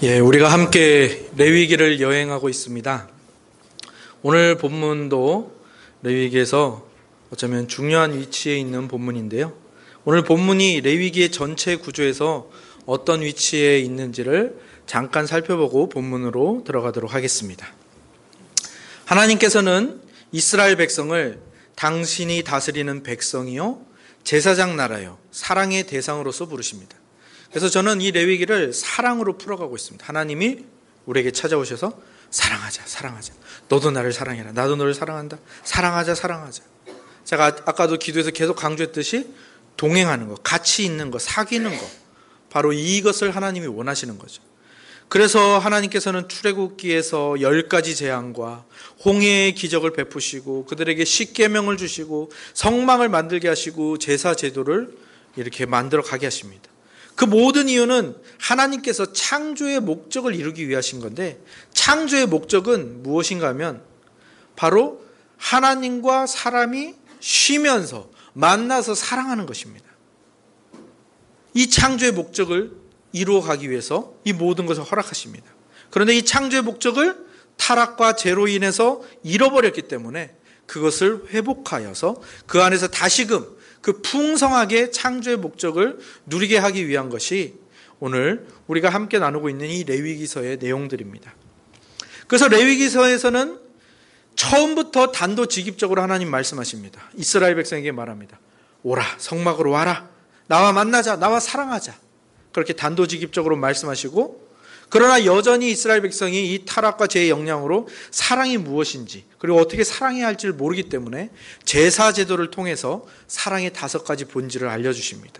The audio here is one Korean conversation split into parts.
우리가 함께 레위기를 여행하고 있습니다. 오늘 본문도 레위기에서 어쩌면 중요한 위치에 있는 본문인데요. 오늘 본문이 레위기의 전체 구조에서 어떤 위치에 있는지를 잠깐 살펴보고 본문으로 들어가도록 하겠습니다. 하나님께서는 이스라엘 백성을 당신이 다스리는 백성이요 제사장 나라요 사랑의 대상으로서 부르십니다. 그래서 저는 이 레위기를 사랑으로 풀어가고 있습니다. 하나님이 우리에게 찾아오셔서 사랑하자. 너도 나를 사랑해라. 나도 너를 사랑한다. 사랑하자. 제가 아까도 기도에서 계속 강조했듯이 동행하는 것, 같이 있는 것, 사귀는 것, 바로 이것을 하나님이 원하시는 거죠. 그래서 하나님께서는 출애굽기에서 10가지 재앙과 홍해의 기적을 베푸시고 그들에게 십계명을 주시고 성막을 만들게 하시고 제사 제도를 이렇게 만들어 가게 하십니다. 그 모든 이유는 하나님께서 창조의 목적을 이루기 위하신 건데, 창조의 목적은 무엇인가 하면 바로 하나님과 사람이 쉬면서 만나서 사랑하는 것입니다. 이 창조의 목적을 이루어 가기 위해서 이 모든 것을 허락하십니다. 그런데 이 창조의 목적을 타락과 죄로 인해서 잃어버렸기 때문에 그것을 회복하여서 그 안에서 다시금 그 풍성하게 창조의 목적을 누리게 하기 위한 것이 오늘 우리가 함께 나누고 있는 이 레위기서의 내용들입니다. 그래서 레위기서에서는 처음부터 단도직입적으로 하나님 말씀하십니다. 이스라엘 백성에게 말합니다. 오라, 성막으로 와라. 나와 만나자. 나와 사랑하자. 그렇게 단도직입적으로 말씀하시고, 그러나 여전히 이스라엘 백성이 이 타락과 죄의 영향으로 사랑이 무엇인지 그리고 어떻게 사랑해야 할지를 모르기 때문에 제사 제도를 통해서 사랑의 5가지 본질을 알려주십니다.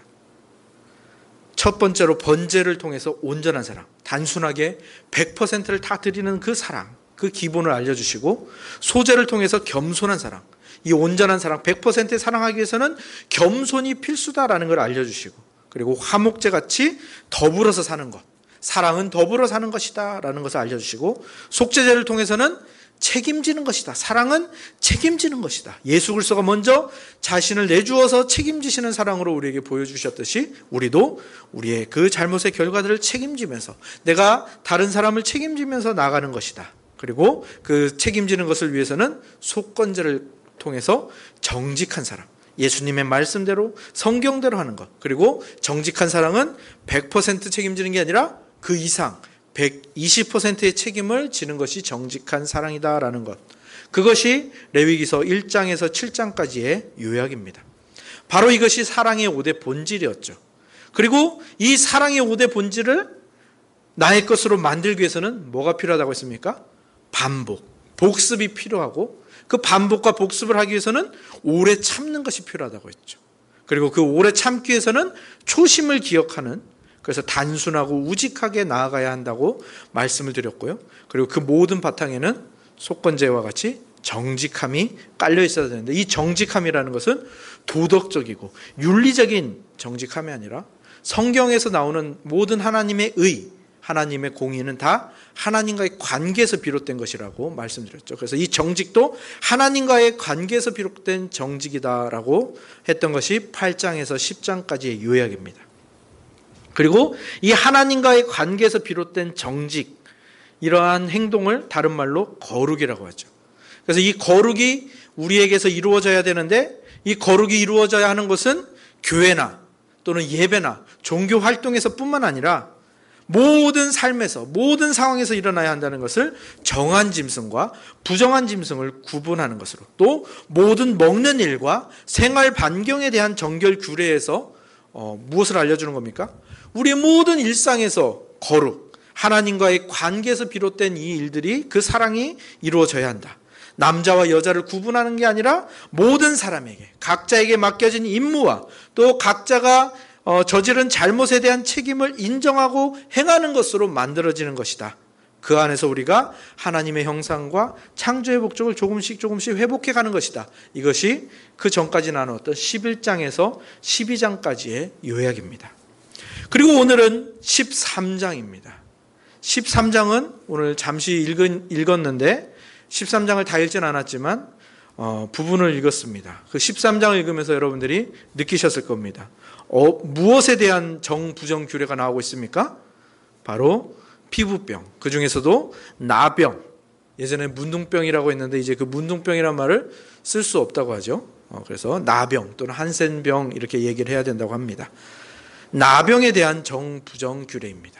첫 번째로 번제를 통해서 온전한 사랑, 단순하게 100%를 다 드리는 그 사랑, 그 기본을 알려주시고, 소제를 통해서 겸손한 사랑, 이 온전한 사랑 100% 사랑하기 위해서는 겸손이 필수다라는 걸 알려주시고, 그리고 화목제같이 더불어서 사는 것, 사랑은 더불어 사는 것이다 라는 것을 알려주시고, 속죄제를 통해서는 책임지는 것이다. 사랑은 책임지는 것이다. 예수 그리스도가 먼저 자신을 내주어서 책임지시는 사랑으로 우리에게 보여주셨듯이 우리도 우리의 그 잘못의 결과들을 책임지면서 내가 다른 사람을 책임지면서 나가는 것이다. 그리고 그 책임지는 것을 위해서는 속건제를 통해서 정직한 사랑, 예수님의 말씀대로 성경대로 하는 것, 그리고 정직한 사랑은 100% 책임지는 게 아니라 그 이상 120%의 책임을 지는 것이 정직한 사랑이다라는 것, 그것이 레위기서 1장에서 7장까지의 요약입니다. 바로 이것이 사랑의 5대 본질이었죠. 그리고 이 사랑의 5대 본질을 나의 것으로 만들기 위해서는 뭐가 필요하다고 했습니까? 반복, 복습이 필요하고, 그 반복과 복습을 하기 위해서는 오래 참는 것이 필요하다고 했죠. 그리고 그 오래 참기 위해서는 초심을 기억하는, 그래서 단순하고 우직하게 나아가야 한다고 말씀을 드렸고요. 그리고 그 모든 바탕에는 속건제와 같이 정직함이 깔려 있어야 되는데, 이 정직함이라는 것은 도덕적이고 윤리적인 정직함이 아니라 성경에서 나오는 모든 하나님의 의, 하나님의 공의는 다 하나님과의 관계에서 비롯된 것이라고 말씀드렸죠. 그래서 이 정직도 하나님과의 관계에서 비롯된 정직이다라고 했던 것이 8장에서 10장까지의 요약입니다. 그리고 이 하나님과의 관계에서 비롯된 정직, 이러한 행동을 다른 말로 거룩이라고 하죠. 그래서 이 거룩이 우리에게서 이루어져야 되는데, 이 거룩이 이루어져야 하는 것은 교회나 또는 예배나 종교 활동에서 뿐만 아니라 모든 삶에서, 모든 상황에서 일어나야 한다는 것을 정한 짐승과 부정한 짐승을 구분하는 것으로, 또 모든 먹는 일과 생활 반경에 대한 정결 규례에서 무엇을 알려주는 겁니까? 우리의 모든 일상에서 거룩, 하나님과의 관계에서 비롯된 이 일들이, 그 사랑이 이루어져야 한다. 남자와 여자를 구분하는 게 아니라 모든 사람에게, 각자에게 맡겨진 임무와 또 각자가 저지른 잘못에 대한 책임을 인정하고 행하는 것으로 만들어지는 것이다. 그 안에서 우리가 하나님의 형상과 창조의 목적을 조금씩 회복해 가는 것이다. 이것이 그 전까지 나누었던 11장에서 12장까지의 요약입니다. 그리고 오늘은 13장입니다. 13장은 오늘 잠시 읽었는데 13장을 다 읽진 않았지만 부분을 읽었습니다. 그 13장을 읽으면서 여러분들이 느끼셨을 겁니다. 무엇에 대한 정부정 규례가 나오고 있습니까? 바로 피부병, 그 중에서도 나병, 예전에 문둥병이라고 했는데 이제 그 문둥병이라는 말을 쓸 수 없다고 하죠. 그래서 나병 또는 한센병 이렇게 얘기를 해야 된다고 합니다. 나병에 대한 정부정 규례입니다.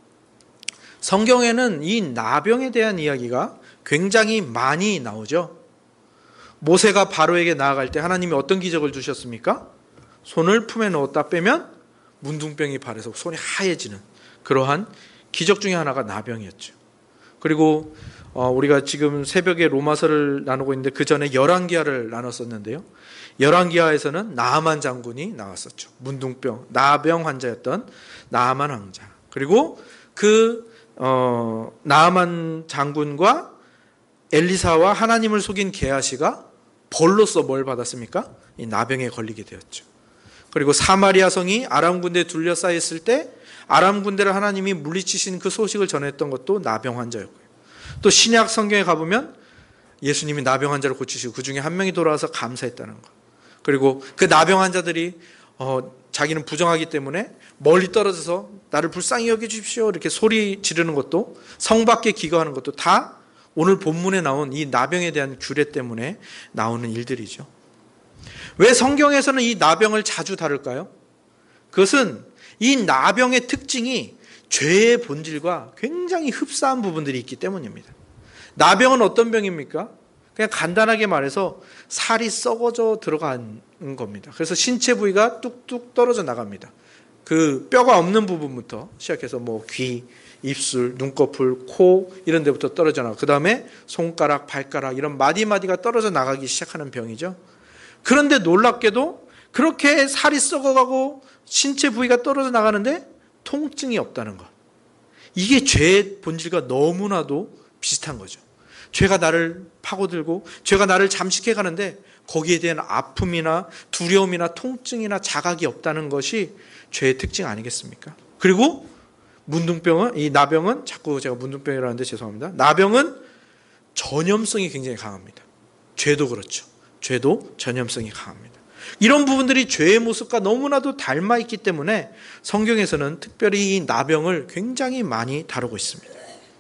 성경에는 이 나병에 대한 이야기가 굉장히 많이 나오죠. 모세가 바로에게 나아갈 때 하나님이 어떤 기적을 주셨습니까? 손을 품에 넣었다 빼면 문둥병이 발에서 손이 하얘지는 그러한 기적 중에 하나가 나병이었죠. 그리고 우리가 지금 새벽에 로마서를 나누고 있는데 그 전에 열왕기하를 나눴었는데요. 열왕기하에서는 나아만 장군이 나왔었죠. 문둥병, 나병 환자였던 나아만 왕자. 그리고 그 나아만 장군과 엘리사와 하나님을 속인 게하시가 벌로서 뭘 받았습니까? 이 나병에 걸리게 되었죠. 그리고 사마리아 성이 아람 군대에 둘러싸였을 때 아람 군대를 하나님이 물리치신 그 소식을 전했던 것도 나병 환자였고요. 또 신약 성경에 가보면 예수님이 나병 환자를 고치시고 그 중에 한 명이 돌아와서 감사했다는 것. 그리고 그 나병 환자들이 자기는 부정하기 때문에 멀리 떨어져서 나를 불쌍히 여겨주십시오 이렇게 소리 지르는 것도 성 밖에 기거하는 것도 다 오늘 본문에 나온 이 나병에 대한 규례 때문에 나오는 일들이죠. 왜 성경에서는 이 나병을 자주 다룰까요? 그것은 이 나병의 특징이 죄의 본질과 굉장히 흡사한 부분들이 있기 때문입니다. 나병은 어떤 병입니까? 그냥 간단하게 말해서 살이 썩어져 들어가는 겁니다. 그래서 신체 부위가 뚝뚝 떨어져 나갑니다. 그 뼈가 없는 부분부터 시작해서 귀, 입술, 눈꺼풀, 코 이런 데부터 떨어져 나가고 그 다음에 손가락, 발가락 이런 마디마디가 떨어져 나가기 시작하는 병이죠. 그런데 놀랍게도 그렇게 살이 썩어가고 신체 부위가 떨어져 나가는데 통증이 없다는 것. 이게 죄의 본질과 너무나도 비슷한 거죠. 죄가 나를 파고들고 죄가 나를 잠식해 가는데 거기에 대한 아픔이나 두려움이나 통증이나 자각이 없다는 것이 죄의 특징 아니겠습니까? 그리고 문둥병은, 이 나병은, 자꾸 제가 문둥병이라고 하는데 죄송합니다. 나병은 전염성이 굉장히 강합니다. 죄도 그렇죠. 죄도 전염성이 강합니다. 이런 부분들이 죄의 모습과 너무나도 닮아 있기 때문에 성경에서는 특별히 이 나병을 굉장히 많이 다루고 있습니다.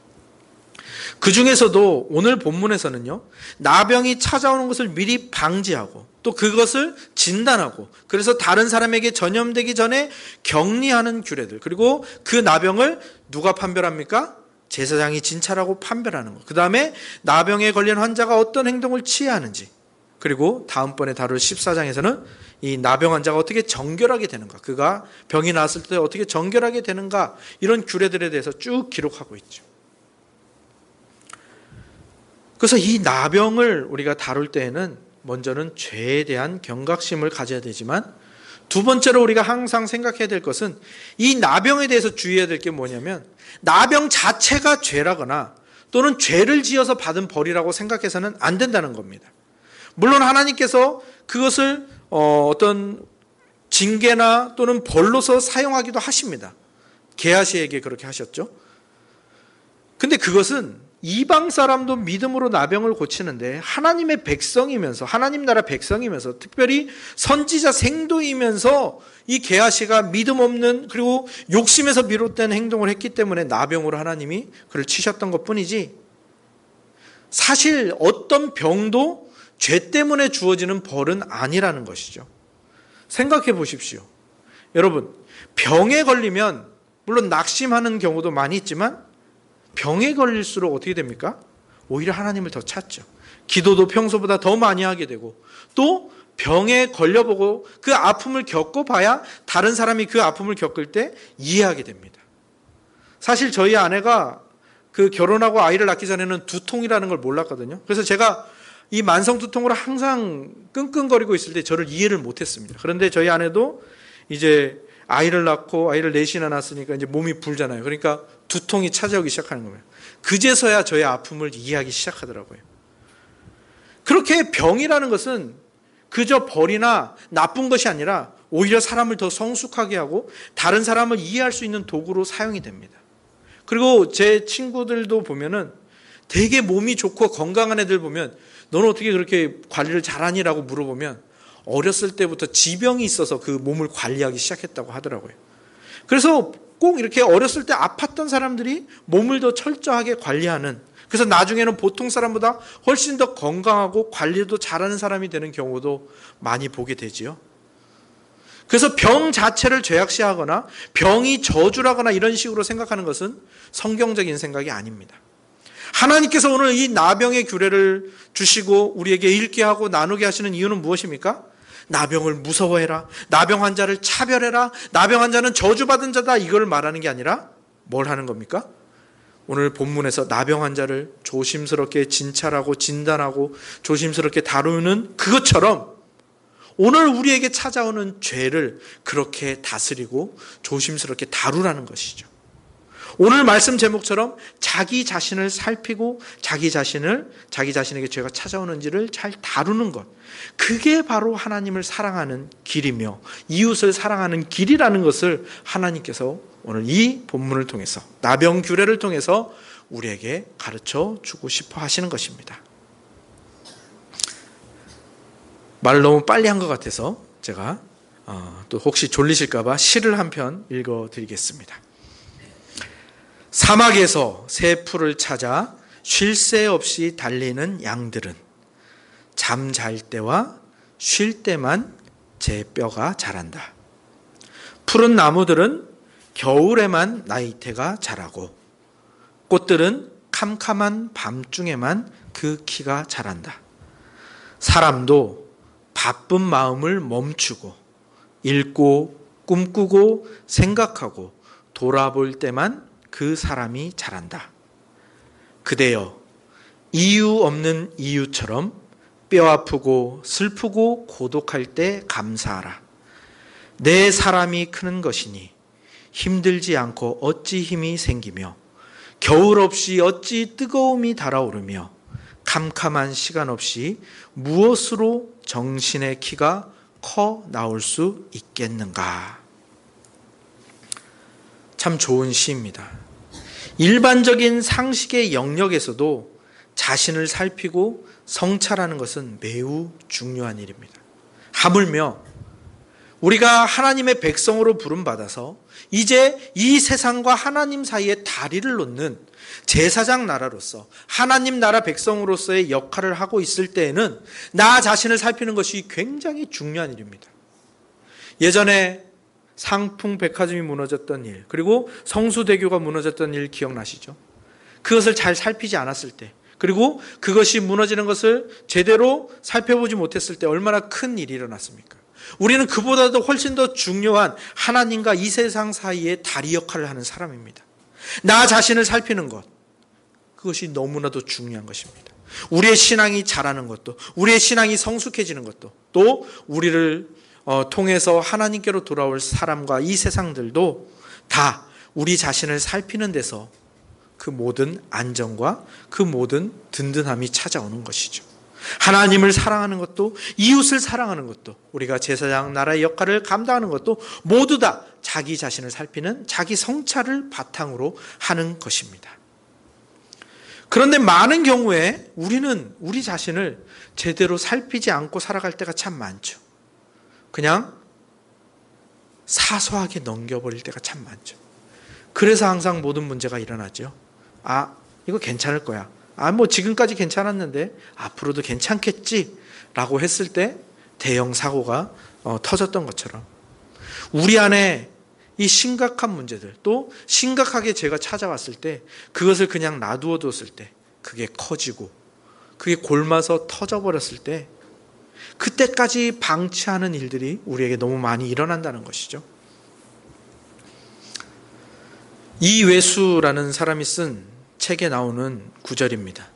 그 중에서도 오늘 본문에서는요, 나병이 찾아오는 것을 미리 방지하고 또 그것을 진단하고 그래서 다른 사람에게 전염되기 전에 격리하는 규례들, 그리고 그 나병을 누가 판별합니까? 제사장이 진찰하고 판별하는 것. 그 다음에 나병에 걸린 환자가 어떤 행동을 취해야 하는지, 그리고 다음번에 다룰 14장에서는 이 나병 환자가 어떻게 정결하게 되는가, 그가 병이 나았을 때 어떻게 정결하게 되는가, 이런 규례들에 대해서 쭉 기록하고 있죠. 그래서 이 나병을 우리가 다룰 때에는 먼저는 죄에 대한 경각심을 가져야 되지만, 두 번째로 우리가 항상 생각해야 될 것은 이 나병에 대해서 주의해야 될 게 뭐냐면, 나병 자체가 죄라거나 또는 죄를 지어서 받은 벌이라고 생각해서는 안 된다는 겁니다. 물론 하나님께서 그것을 어떤 징계나 또는 벌로서 사용하기도 하십니다. 게하시에게 그렇게 하셨죠. 근데 그것은 이방 사람도 믿음으로 나병을 고치는데 하나님의 백성이면서, 하나님 나라 백성이면서, 특별히 선지자 생도이면서 이 게하시가 믿음 없는, 그리고 욕심에서 비롯된 행동을 했기 때문에 나병으로 하나님이 그를 치셨던 것뿐이지, 사실 어떤 병도 죄 때문에 주어지는 벌은 아니라는 것이죠. 생각해 보십시오. 여러분, 병에 걸리면 물론 낙심하는 경우도 많이 있지만 병에 걸릴수록 어떻게 됩니까? 오히려 하나님을 더 찾죠. 기도도 평소보다 더 많이 하게 되고, 또 병에 걸려보고 그 아픔을 겪어봐야 다른 사람이 그 아픔을 겪을 때 이해하게 됩니다. 사실 저희 아내가 그 결혼하고 아이를 낳기 전에는 두통이라는 걸 몰랐거든요. 그래서 제가 이 만성 두통으로 항상 끙끙거리고 있을 때 저를 이해를 못했습니다. 그런데 저희 아내도 이제 아이를 낳고 아이를 넷이나 낳았으니까 이제 몸이 불잖아요. 그러니까 두통이 찾아오기 시작하는 거예요. 그제서야 저의 아픔을 이해하기 시작하더라고요. 그렇게 병이라는 것은 그저 벌이나 나쁜 것이 아니라 오히려 사람을 더 성숙하게 하고 다른 사람을 이해할 수 있는 도구로 사용이 됩니다. 그리고 제 친구들도 보면은 되게 몸이 좋고 건강한 애들 보면 너는 어떻게 그렇게 관리를 잘하니라고 물어보면 어렸을 때부터 지병이 있어서 그 몸을 관리하기 시작했다고 하더라고요. 그래서 꼭 이렇게 어렸을 때 아팠던 사람들이 몸을 더 철저하게 관리하는, 그래서 나중에는 보통 사람보다 훨씬 더 건강하고 관리도 잘하는 사람이 되는 경우도 많이 보게 되지요. 그래서 병 자체를 죄악시하거나 병이 저주라거나 이런 식으로 생각하는 것은 성경적인 생각이 아닙니다. 하나님께서 오늘 이 나병의 규례를 주시고 우리에게 읽게 하고 나누게 하시는 이유는 무엇입니까? 나병을 무서워해라, 나병 환자를 차별해라, 나병 환자는 저주받은 자다, 이걸 말하는 게 아니라 뭘 하는 겁니까? 오늘 본문에서 나병 환자를 조심스럽게 진찰하고 진단하고 조심스럽게 다루는 그것처럼 오늘 우리에게 찾아오는 죄를 그렇게 다스리고 조심스럽게 다루라는 것이죠. 오늘 말씀 제목처럼 자기 자신을 살피고 자기 자신에게 죄가 찾아오는지를 잘 다루는 것, 그게 바로 하나님을 사랑하는 길이며 이웃을 사랑하는 길이라는 것을 하나님께서 오늘 이 본문을 통해서, 나병 규례를 통해서 우리에게 가르쳐 주고 싶어 하시는 것입니다. 말을 너무 빨리 한 것 같아서 제가 또 혹시 졸리실까 봐 시를 한 편 읽어드리겠습니다. 사막에서 새 풀을 찾아 쉴 새 없이 달리는 양들은 잠잘 때와 쉴 때만 제 뼈가 자란다. 푸른 나무들은 겨울에만 나이테가 자라고 꽃들은 캄캄한 밤중에만 그 키가 자란다. 사람도 바쁜 마음을 멈추고 읽고 꿈꾸고 생각하고 돌아볼 때만 그 사람이 자란다. 그대여, 이유 없는 이유처럼 뼈 아프고 슬프고 고독할 때 감사하라. 내 사람이 크는 것이니 힘들지 않고 어찌 힘이 생기며 겨울 없이 어찌 뜨거움이 달아오르며 캄캄한 시간 없이 무엇으로 정신의 키가 커 나올 수 있겠는가. 참 좋은 시입니다. 일반적인 상식의 영역에서도 자신을 살피고 성찰하는 것은 매우 중요한 일입니다. 하물며 우리가 하나님의 백성으로 부름받아서 이제 이 세상과 하나님 사이에 다리를 놓는 제사장 나라로서 하나님 나라 백성으로서의 역할을 하고 있을 때에는 나 자신을 살피는 것이 굉장히 중요한 일입니다. 예전에 상풍 백화점이 무너졌던 일, 그리고 성수대교가 무너졌던 일 기억나시죠? 그것을 잘 살피지 않았을 때, 그리고 그것이 무너지는 것을 제대로 살펴보지 못했을 때 얼마나 큰 일이 일어났습니까? 우리는 그보다도 훨씬 더 중요한 하나님과 이 세상 사이에 다리 역할을 하는 사람입니다. 나 자신을 살피는 것, 그것이 너무나도 중요한 것입니다. 우리의 신앙이 자라는 것도, 우리의 신앙이 성숙해지는 것도, 또 우리를 통해서 하나님께로 돌아올 사람과 이 세상들도 다 우리 자신을 살피는 데서 그 모든 안정과 그 모든 든든함이 찾아오는 것이죠. 하나님을 사랑하는 것도, 이웃을 사랑하는 것도, 우리가 제사장 나라의 역할을 감당하는 것도 모두 다 자기 자신을 살피는 자기 성찰을 바탕으로 하는 것입니다. 그런데 많은 경우에 우리는 우리 자신을 제대로 살피지 않고 살아갈 때가 참 많죠. 그냥 사소하게 넘겨버릴 때가 참 많죠. 그래서 항상 모든 문제가 일어나죠. 이거 괜찮을 거야. 뭐 지금까지 괜찮았는데 앞으로도 괜찮겠지 라고 했을 때 대형 사고가 터졌던 것처럼 우리 안에 이 심각한 문제들, 또 심각하게 죄가 찾아왔을 때 그것을 그냥 놔두어 뒀을 때 그게 커지고 그게 골마서 터져버렸을 때 그때까지 방치하는 일들이 우리에게 너무 많이 일어난다는 것이죠. 이외수라는 사람이 쓴 책에 나오는 구절입니다.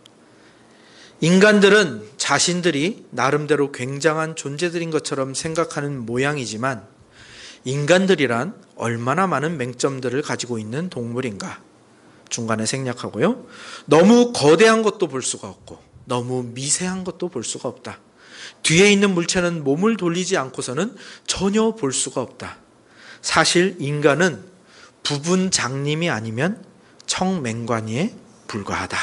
인간들은 자신들이 나름대로 굉장한 존재들인 것처럼 생각하는 모양이지만 인간들이란 얼마나 많은 맹점들을 가지고 있는 동물인가. 중간에 생략하고요. 너무 거대한 것도 볼 수가 없고 너무 미세한 것도 볼 수가 없다. 뒤에 있는 물체는 몸을 돌리지 않고서는 전혀 볼 수가 없다. 사실 인간은 부분 장님이 아니면 청맹관이에 불과하다.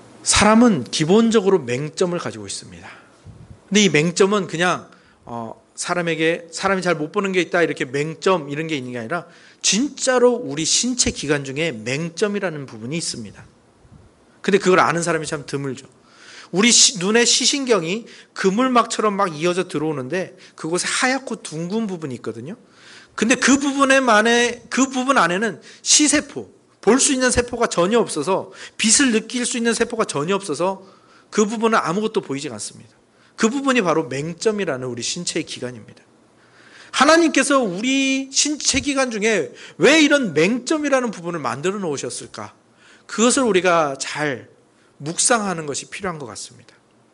사람은 기본적으로 맹점을 가지고 있습니다. 근데 이 맹점은 그냥 사람이 잘 못 보는 게 있다, 이렇게 맹점 이런 게 있는 게 아니라 진짜로 우리 신체 기관 중에 맹점이라는 부분이 있습니다. 근데 그걸 아는 사람이 참 드물죠. 우리 눈의 시신경이 그물막처럼 막 이어져 들어오는데 그곳에 하얗고 둥근 부분이 있거든요. 근데 그 부분 안에는 시세포, 볼 수 있는 세포가 전혀 없어서, 빛을 느낄 수 있는 세포가 전혀 없어서 그 부분은 아무것도 보이지 않습니다. 그 부분이 바로 맹점이라는 우리 신체의 기관입니다. 하나님께서 우리 신체 기관 중에 왜 이런 맹점이라는 부분을 만들어 놓으셨을까? 그것을 우리가 잘 묵상하는 것이 필요한 것 같습니다.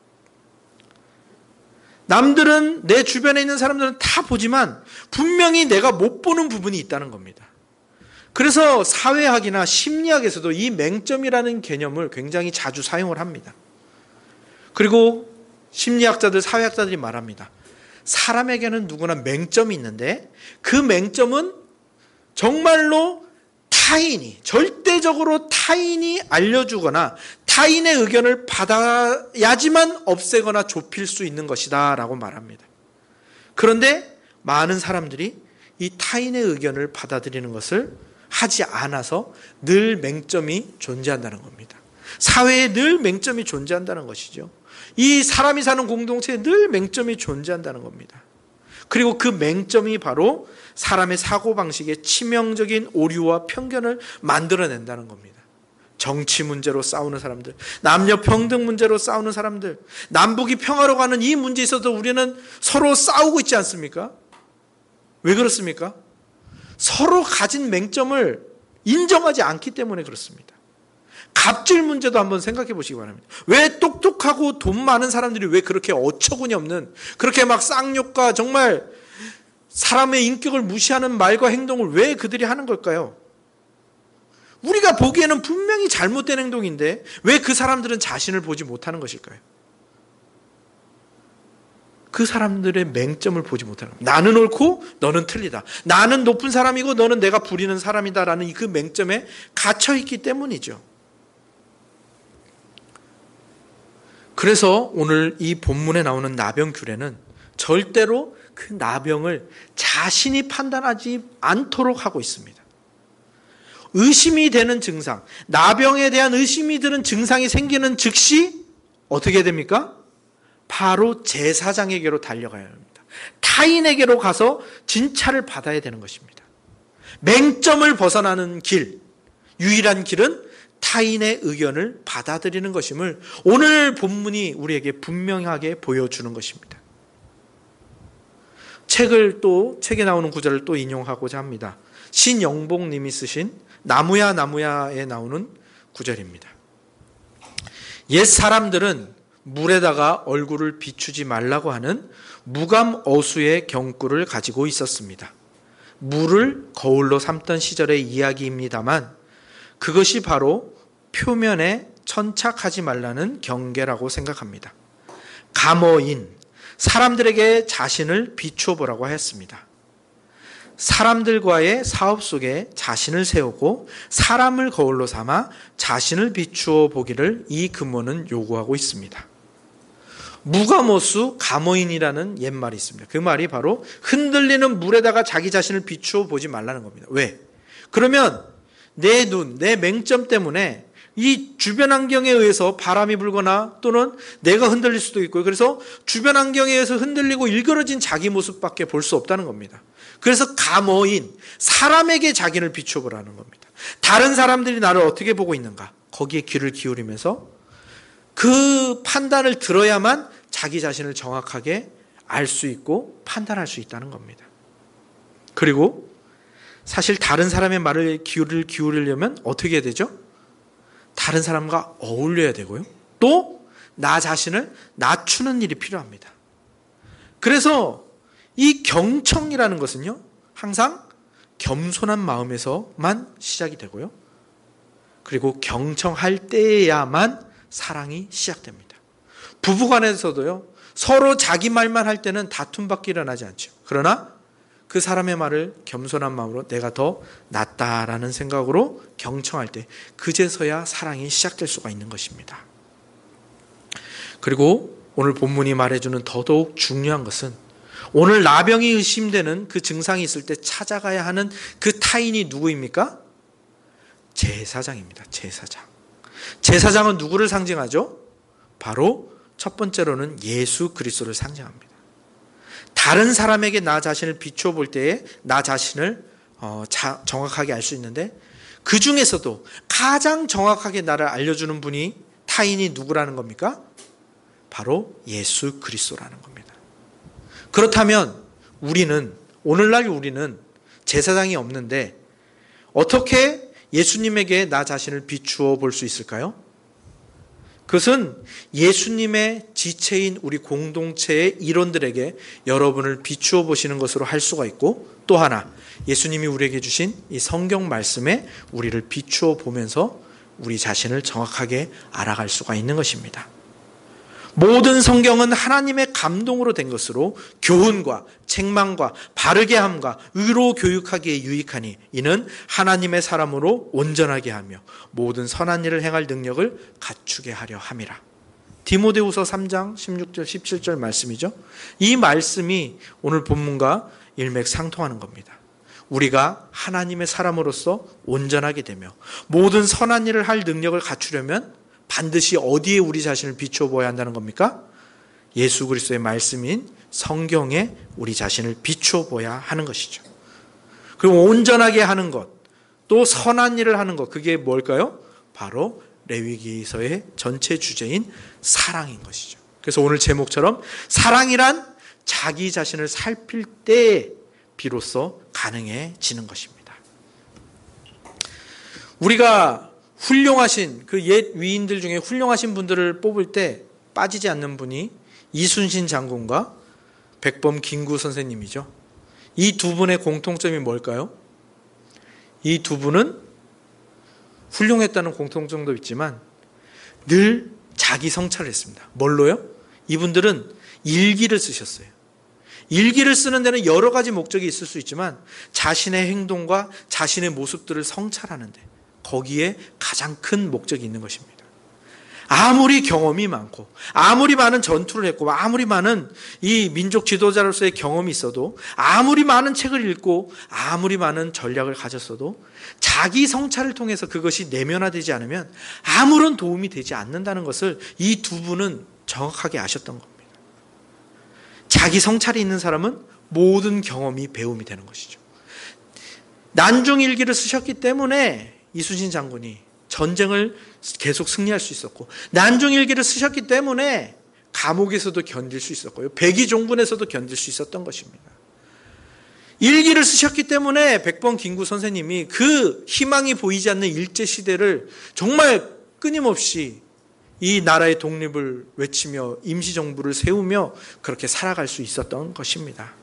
남들은, 내 주변에 있는 사람들은 다 보지만 분명히 내가 못 보는 부분이 있다는 겁니다. 그래서 사회학이나 심리학에서도 이 맹점이라는 개념을 굉장히 자주 사용을 합니다. 그리고 심리학자들, 사회학자들이 말합니다. 사람에게는 누구나 맹점이 있는데 그 맹점은 정말로 절대적으로 타인이 알려주거나 타인의 의견을 받아야지만 없애거나 좁힐 수 있는 것이다 라고 말합니다. 그런데 많은 사람들이 이 타인의 의견을 받아들이는 것을 하지 않아서 늘 맹점이 존재한다는 겁니다. 사회에 늘 맹점이 존재한다는 것이죠. 이 사람이 사는 공동체에 늘 맹점이 존재한다는 겁니다. 그리고 그 맹점이 바로 사람의 사고방식에 치명적인 오류와 편견을 만들어낸다는 겁니다. 정치 문제로 싸우는 사람들, 남녀 평등 문제로 싸우는 사람들, 남북이 평화로 가는 이 문제에 있어서 우리는 서로 싸우고 있지 않습니까? 왜 그렇습니까? 서로 가진 맹점을 인정하지 않기 때문에 그렇습니다. 갑질 문제도 한번 생각해 보시기 바랍니다. 왜 똑똑하고 돈 많은 사람들이 왜 그렇게 어처구니 없는, 그렇게 막 쌍욕과 정말 사람의 인격을 무시하는 말과 행동을 왜 그들이 하는 걸까요? 우리가 보기에는 분명히 잘못된 행동인데 왜 그 사람들은 자신을 보지 못하는 것일까요? 그 사람들의 맹점을 보지 못하는 겁니다. 나는 옳고 너는 틀리다. 나는 높은 사람이고 너는 내가 부리는 사람이다라는 그 맹점에 갇혀있기 때문이죠. 그래서 오늘 이 본문에 나오는 나병규례는 절대로 그 나병을 자신이 판단하지 않도록 하고 있습니다. 의심이 되는 증상, 나병에 대한 의심이 드는 증상이 생기는 즉시 어떻게 됩니까? 바로 제사장에게로 달려가야 합니다. 타인에게로 가서 진찰을 받아야 되는 것입니다. 맹점을 벗어나는 길, 유일한 길은 타인의 의견을 받아들이는 것임을 오늘 본문이 우리에게 분명하게 보여주는 것입니다. 책에 나오는 구절을 또 인용하고자 합니다. 신영복 님이 쓰신 나무야 나무야에 나오는 구절입니다. 옛 사람들은 물에다가 얼굴을 비추지 말라고 하는 무감어수의 경구를 가지고 있었습니다. 물을 거울로 삼던 시절의 이야기입니다만 그것이 바로 표면에 천착하지 말라는 경계라고 생각합니다. 감어인, 사람들에게 자신을 비추어 보라고 했습니다. 사람들과의 사업 속에 자신을 세우고 사람을 거울로 삼아 자신을 비추어 보기를 이 근본은 요구하고 있습니다. 무감어수 감어인이라는 옛말이 있습니다. 그 말이 바로 흔들리는 물에다가 자기 자신을 비추어 보지 말라는 겁니다. 왜? 그러면 내 눈, 내 맹점 때문에 이 주변 환경에 의해서 바람이 불거나 또는 내가 흔들릴 수도 있고요. 그래서 주변 환경에 의해서 흔들리고 일그러진 자기 모습밖에 볼 수 없다는 겁니다. 그래서 감어인, 사람에게 자기를 비춰보라는 겁니다. 다른 사람들이 나를 어떻게 보고 있는가? 거기에 귀를 기울이면서 그 판단을 들어야만 자기 자신을 정확하게 알 수 있고 판단할 수 있다는 겁니다. 그리고 사실 다른 사람의 말을 귀를 기울이려면 어떻게 해야 되죠? 다른 사람과 어울려야 되고요. 또 나 자신을 낮추는 일이 필요합니다. 그래서 이 경청이라는 것은요, 항상 겸손한 마음에서만 시작이 되고요. 그리고 경청할 때에야만 사랑이 시작됩니다. 부부간에서도요, 서로 자기 말만 할 때는 다툼밖에 일어나지 않죠. 그러나 그 사람의 말을 겸손한 마음으로 내가 더 낫다라는 생각으로 경청할 때 그제서야 사랑이 시작될 수가 있는 것입니다. 그리고 오늘 본문이 말해주는 더더욱 중요한 것은 오늘 나병이 의심되는 그 증상이 있을 때 찾아가야 하는 그 타인이 누구입니까? 제사장입니다. 제사장. 제사장은 누구를 상징하죠? 바로 첫 번째로는 예수 그리스도를 상징합니다. 다른 사람에게 나 자신을 비추어 볼 때에 나 자신을 정확하게 알 수 있는데, 그 중에서도 가장 정확하게 나를 알려주는 분이, 타인이 누구라는 겁니까? 바로 예수 그리스도라는 겁니다. 그렇다면 오늘날 우리는 제사장이 없는데 어떻게 예수님에게 나 자신을 비추어 볼 수 있을까요? 그것은 예수님의 지체인 우리 공동체의 일원들에게 여러분을 비추어 보시는 것으로 할 수가 있고, 또 하나 예수님이 우리에게 주신 이 성경 말씀에 우리를 비추어 보면서 우리 자신을 정확하게 알아갈 수가 있는 것입니다. 모든 성경은 하나님의 감동으로 된 것으로 교훈과 책망과 바르게 함과 의로 교육하기에 유익하니 이는 하나님의 사람으로 온전하게 하며 모든 선한 일을 행할 능력을 갖추게 하려 함이라. 디모데후서 3장 16절 17절 말씀이죠. 이 말씀이 오늘 본문과 일맥상통하는 겁니다. 우리가 하나님의 사람으로서 온전하게 되며 모든 선한 일을 할 능력을 갖추려면 반드시 어디에 우리 자신을 비추어 보아야 한다는 겁니까? 예수 그리스도의 말씀인 성경에 우리 자신을 비추어 보아야 하는 것이죠. 그리고 온전하게 하는 것, 또 선한 일을 하는 것, 그게 뭘까요? 바로 레위기서의 전체 주제인 사랑인 것이죠. 그래서 오늘 제목처럼 사랑이란 자기 자신을 살필 때에 비로소 가능해지는 것입니다. 우리가 훌륭하신 그 옛 위인들 중에 훌륭하신 분들을 뽑을 때 빠지지 않는 분이 이순신 장군과 백범 김구 선생님이죠. 이 두 분의 공통점이 뭘까요? 이 두 분은 훌륭했다는 공통점도 있지만 늘 자기 성찰을 했습니다. 뭘로요? 이분들은 일기를 쓰셨어요. 일기를 쓰는 데는 여러 가지 목적이 있을 수 있지만 자신의 행동과 자신의 모습들을 성찰하는데 거기에 가장 큰 목적이 있는 것입니다. 아무리 경험이 많고 아무리 많은 전투를 했고 아무리 많은 이 민족 지도자로서의 경험이 있어도 아무리 많은 책을 읽고 아무리 많은 전략을 가졌어도 자기 성찰을 통해서 그것이 내면화되지 않으면 아무런 도움이 되지 않는다는 것을 이 두 분은 정확하게 아셨던 겁니다. 자기 성찰이 있는 사람은 모든 경험이 배움이 되는 것이죠. 난중일기를 쓰셨기 때문에 이순신 장군이 전쟁을 계속 승리할 수 있었고, 난중일기를 쓰셨기 때문에 감옥에서도 견딜 수 있었고요, 백의종군에서도 견딜 수 있었던 것입니다. 일기를 쓰셨기 때문에 백범 김구 선생님이 그 희망이 보이지 않는 일제시대를 정말 끊임없이 이 나라의 독립을 외치며 임시정부를 세우며 그렇게 살아갈 수 있었던 것입니다.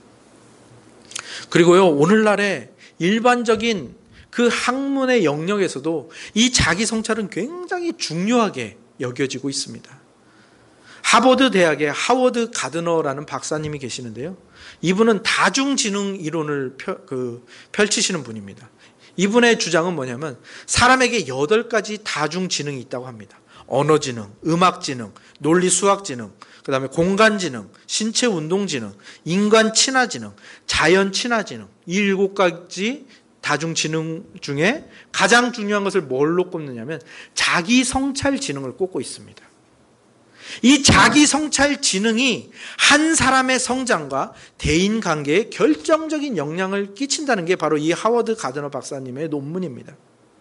그리고요, 오늘날의 일반적인 그 학문의 영역에서도 이 자기 성찰은 굉장히 중요하게 여겨지고 있습니다. 하버드 대학의 하워드 가드너라는 박사님이 계시는데요. 이분은 다중지능 이론을 펼치시는 분입니다. 이분의 주장은 뭐냐면 사람에게 8가지 다중지능이 있다고 합니다. 언어지능, 음악지능, 논리수학지능, 그 다음에 공간지능, 신체운동지능, 인간친화지능, 자연친화지능, 이 7가지 다중지능 중에 가장 중요한 것을 뭘로 꼽느냐면 자기 성찰 지능을 꼽고 있습니다. 이 자기 성찰 지능이 한 사람의 성장과 대인 관계에 결정적인 영향을 끼친다는 게 바로 이 하워드 가드너 박사님의 논문입니다.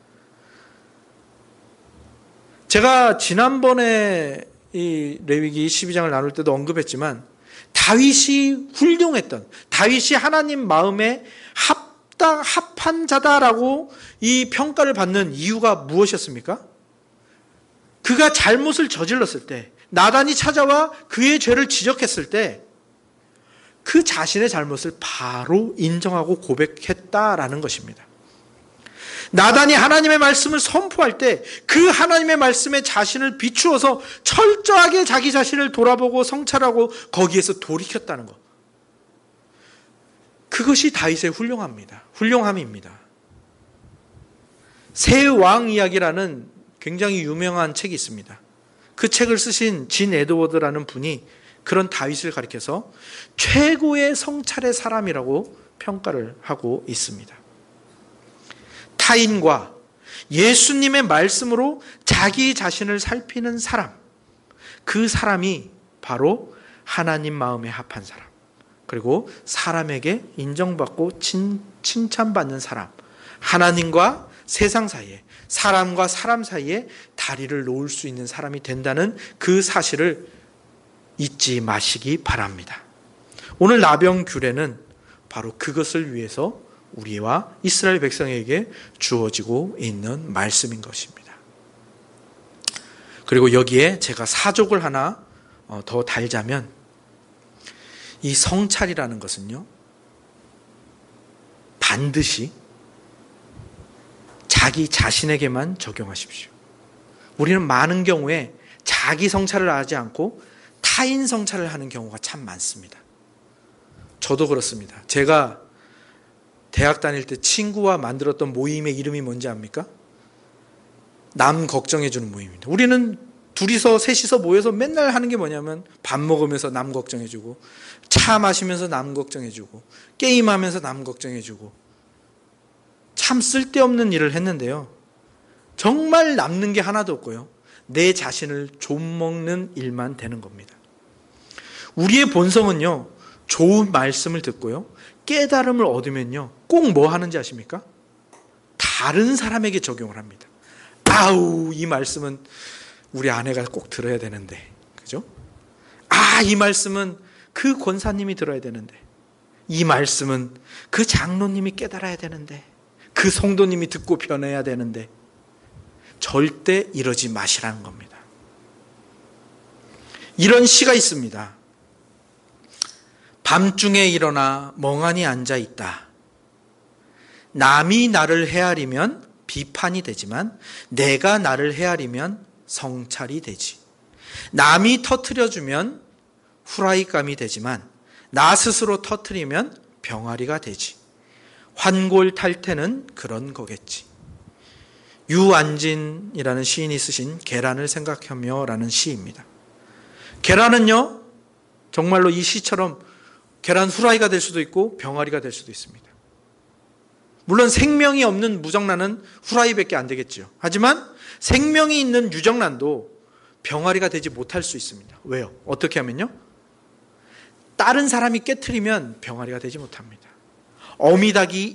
제가 지난번에 이 레위기 12장을 나눌 때도 언급했지만 다윗이 훌륭했던, 다윗이 하나님 마음에 합한 자다라고 이 평가를 받는 이유가 무엇이었습니까? 그가 잘못을 저질렀을 때, 나단이 찾아와 그의 죄를 지적했을 때 그 자신의 잘못을 바로 인정하고 고백했다라는 것입니다. 나단이 하나님의 말씀을 선포할 때 그 하나님의 말씀에 자신을 비추어서 철저하게 자기 자신을 돌아보고 성찰하고 거기에서 돌이켰다는 것. 그것이 다윗의 훌륭함입니다. 새 왕 이야기라는 굉장히 유명한 책이 있습니다. 그 책을 쓰신 진 에드워드라는 분이 그런 다윗을 가리켜서 최고의 성찰의 사람이라고 평가를 하고 있습니다. 타인과 예수님의 말씀으로 자기 자신을 살피는 사람, 그 사람이 바로 하나님 마음에 합한 사람, 그리고 사람에게 인정받고 칭찬받는 사람, 하나님과 세상 사이에, 사람과 사람 사이에 다리를 놓을 수 있는 사람이 된다는 그 사실을 잊지 마시기 바랍니다. 오늘 나병규례는 바로 그것을 위해서 우리와 이스라엘 백성에게 주어지고 있는 말씀인 것입니다. 그리고 여기에 제가 사족을 하나 더 달자면, 이 성찰이라는 것은요, 반드시 자기 자신에게만 적용하십시오. 우리는 많은 경우에 자기 성찰을 하지 않고 타인 성찰을 하는 경우가 참 많습니다. 저도 그렇습니다. 제가 대학 다닐 때 친구와 만들었던 모임의 이름이 뭔지 압니까? 남 걱정해주는 모임입니다. 우리는 둘이서 셋이서 모여서 맨날 하는 게 뭐냐면 밥 먹으면서 남 걱정해주고, 차 마시면서 남 걱정해주고, 게임하면서 남 걱정해주고, 참 쓸데없는 일을 했는데요, 정말 남는 게 하나도 없고요, 내 자신을 좀먹는 일만 되는 겁니다. 우리의 본성은요, 좋은 말씀을 듣고요, 깨달음을 얻으면요, 꼭 뭐 하는지 아십니까? 다른 사람에게 적용을 합니다. 아우, 이 말씀은 우리 아내가 꼭 들어야 되는데, 그죠? 아, 이 말씀은 그 권사님이 들어야 되는데, 이 말씀은 그 장로님이 깨달아야 되는데, 그 성도님이 듣고 변해야 되는데, 절대 이러지 마시라는 겁니다. 이런 시가 있습니다. 밤중에 일어나 멍하니 앉아 있다. 남이 나를 헤아리면 비판이 되지만 내가 나를 헤아리면 성찰이 되지. 남이 터뜨려주면 후라이감이 되지만 나 스스로 터뜨리면 병아리가 되지. 환골탈태는 그런 거겠지. 유안진이라는 시인이 쓰신 계란을 생각하며 라는 시입니다. 계란은요, 정말로 이 시처럼 계란 후라이가 될 수도 있고 병아리가 될 수도 있습니다. 물론 생명이 없는 무정란은 후라이밖에 안 되겠죠. 하지만 생명이 있는 유정란도 병아리가 되지 못할 수 있습니다. 왜요? 어떻게 하면요? 다른 사람이 깨트리면 병아리가 되지 못합니다. 어미닭이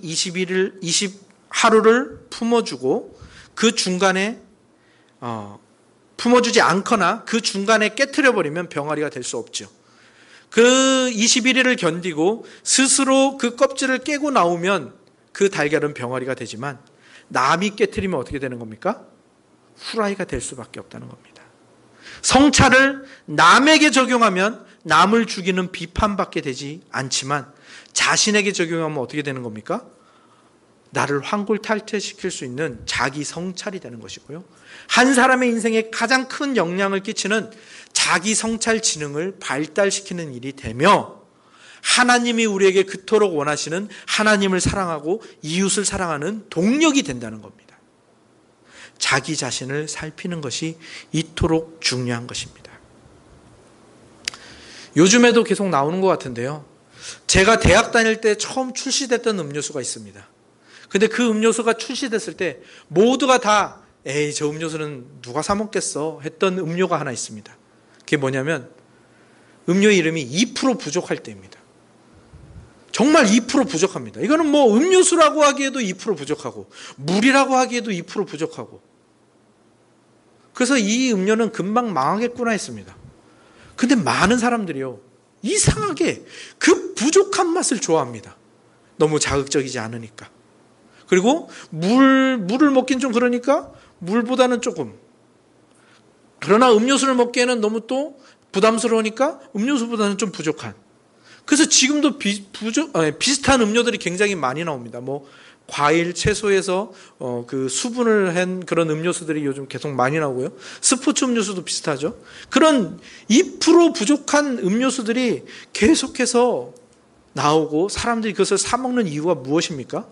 20하루를 품어주고 그 중간에 품어주지 않거나 그 중간에 깨트려버리면 병아리가 될 수 없죠. 그 21일을 견디고 스스로 그 껍질을 깨고 나오면 그 달걀은 병아리가 되지만 남이 깨트리면 어떻게 되는 겁니까? 후라이가 될 수밖에 없다는 겁니다. 성찰을 남에게 적용하면 남을 죽이는 비판받게 되지 않지만 자신에게 적용하면 어떻게 되는 겁니까? 나를 환골탈태시킬 수 있는 자기 성찰이 되는 것이고요. 한 사람의 인생에 가장 큰 영향을 끼치는 자기 성찰 지능을 발달시키는 일이 되며 하나님이 우리에게 그토록 원하시는 하나님을 사랑하고 이웃을 사랑하는 동력이 된다는 겁니다. 자기 자신을 살피는 것이 이토록 중요한 것입니다. 요즘에도 계속 나오는 것 같은데요. 제가 대학 다닐 때 처음 출시됐던 음료수가 있습니다. 근데 그 음료수가 출시됐을 때 모두가 다 에이, 저 음료수는 누가 사 먹겠어 했던 음료가 하나 있습니다. 그게 뭐냐면 음료 이름이 2% 부족할 때입니다. 정말 2% 부족합니다. 이거는 뭐 음료수라고 하기에도 2% 부족하고 물이라고 하기에도 2% 부족하고, 그래서 이 음료는 금방 망하겠구나 했습니다. 근데 많은 사람들이요, 이상하게 그 부족한 맛을 좋아합니다. 너무 자극적이지 않으니까. 그리고 물을 먹긴 좀 그러니까 물보다는 조금, 그러나 음료수를 먹기에는 너무 또 부담스러우니까 음료수보다는 좀 부족한. 그래서 지금도 비슷한 음료들이 굉장히 많이 나옵니다. 뭐 과일, 채소에서 그 수분을 한 그런 음료수들이 요즘 계속 많이 나오고요. 스포츠 음료수도 비슷하죠. 그런 2% 부족한 음료수들이 계속해서 나오고 사람들이 그것을 사 먹는 이유가 무엇입니까?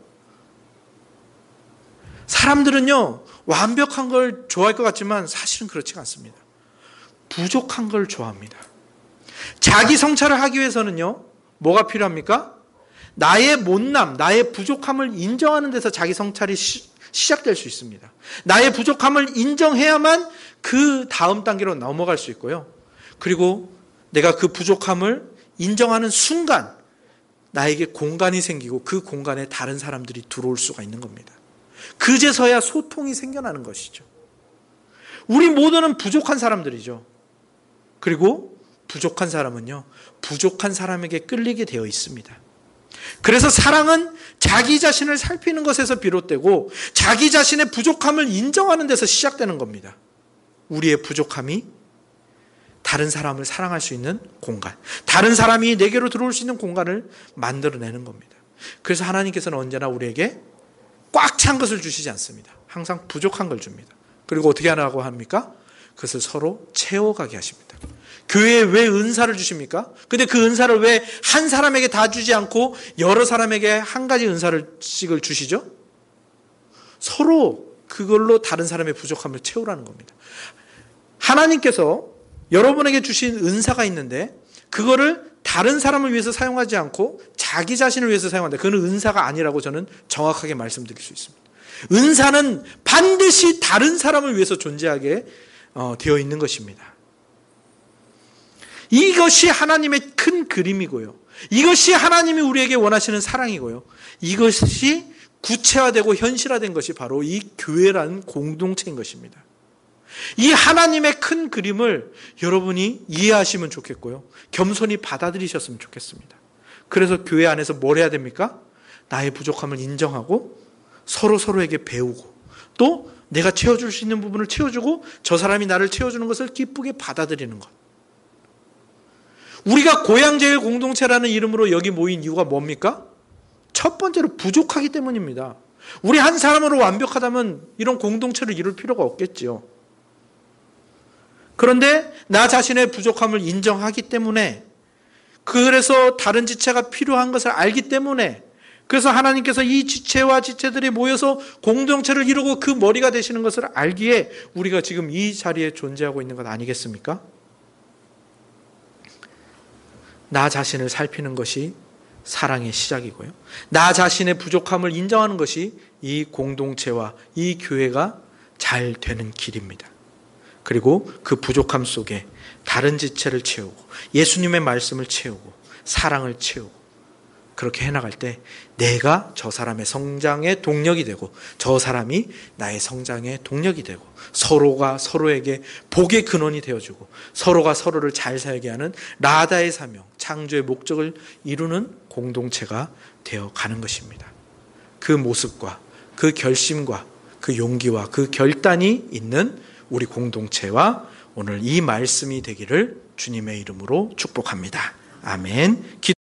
사람들은요, 완벽한 걸 좋아할 것 같지만 사실은 그렇지가 않습니다. 부족한 걸 좋아합니다. 자기 성찰을 하기 위해서는요, 뭐가 필요합니까? 나의 못남, 나의 부족함을 인정하는 데서 자기 성찰이 시작될 수 있습니다. 나의 부족함을 인정해야만 그 다음 단계로 넘어갈 수 있고요. 그리고 내가 그 부족함을 인정하는 순간 나에게 공간이 생기고 그 공간에 다른 사람들이 들어올 수가 있는 겁니다. 그제서야 소통이 생겨나는 것이죠. 우리 모두는 부족한 사람들이죠. 그리고 부족한 사람은요, 부족한 사람에게 끌리게 되어 있습니다. 그래서 사랑은 자기 자신을 살피는 것에서 비롯되고 자기 자신의 부족함을 인정하는 데서 시작되는 겁니다. 우리의 부족함이 다른 사람을 사랑할 수 있는 공간, 다른 사람이 내게로 들어올 수 있는 공간을 만들어내는 겁니다. 그래서 하나님께서는 언제나 우리에게 꽉 찬 것을 주시지 않습니다. 항상 부족한 걸 줍니다. 그리고 어떻게 하라고 합니까? 그것을 서로 채워가게 하십니다. 교회에 왜 은사를 주십니까? 근데 그 은사를 왜 한 사람에게 다 주지 않고 여러 사람에게 한 가지 은사를씩을 주시죠? 서로 그걸로 다른 사람의 부족함을 채우라는 겁니다. 하나님께서 여러분에게 주신 은사가 있는데 그거를 다른 사람을 위해서 사용하지 않고 자기 자신을 위해서 사용한다. 그건 은사가 아니라고 저는 정확하게 말씀드릴 수 있습니다. 은사는 반드시 다른 사람을 위해서 존재하게 되어 있는 것입니다. 이것이 하나님의 큰 그림이고요. 이것이 하나님이 우리에게 원하시는 사랑이고요. 이것이 구체화되고 현실화된 것이 바로 이 교회라는 공동체인 것입니다. 이 하나님의 큰 그림을 여러분이 이해하시면 좋겠고요. 겸손히 받아들이셨으면 좋겠습니다. 그래서 교회 안에서 뭘 해야 됩니까? 나의 부족함을 인정하고 서로에게 배우고 또 내가 채워줄 수 있는 부분을 채워주고 저 사람이 나를 채워주는 것을 기쁘게 받아들이는 것. 우리가 고향제일공동체라는 이름으로 여기 모인 이유가 뭡니까? 첫 번째로 부족하기 때문입니다. 우리 한 사람으로 완벽하다면 이런 공동체를 이룰 필요가 없겠지요. 그런데 나 자신의 부족함을 인정하기 때문에, 그래서 다른 지체가 필요한 것을 알기 때문에, 그래서 하나님께서 이 지체와 지체들이 모여서 공동체를 이루고 그 머리가 되시는 것을 알기에 우리가 지금 이 자리에 존재하고 있는 것 아니겠습니까? 나 자신을 살피는 것이 사랑의 시작이고요. 나 자신의 부족함을 인정하는 것이 이 공동체와 이 교회가 잘 되는 길입니다. 그리고 그 부족함 속에 다른 지체를 채우고 예수님의 말씀을 채우고 사랑을 채우고 그렇게 해나갈 때 내가 저 사람의 성장의 동력이 되고 저 사람이 나의 성장의 동력이 되고 서로가 서로에게 복의 근원이 되어주고 서로가 서로를 잘 살게 하는 라다의 사명, 창조의 목적을 이루는 공동체가 되어가는 것입니다. 그 모습과 그 결심과 그 용기와 그 결단이 있는 우리 공동체와 오늘 이 말씀이 되기를 주님의 이름으로 축복합니다. 아멘.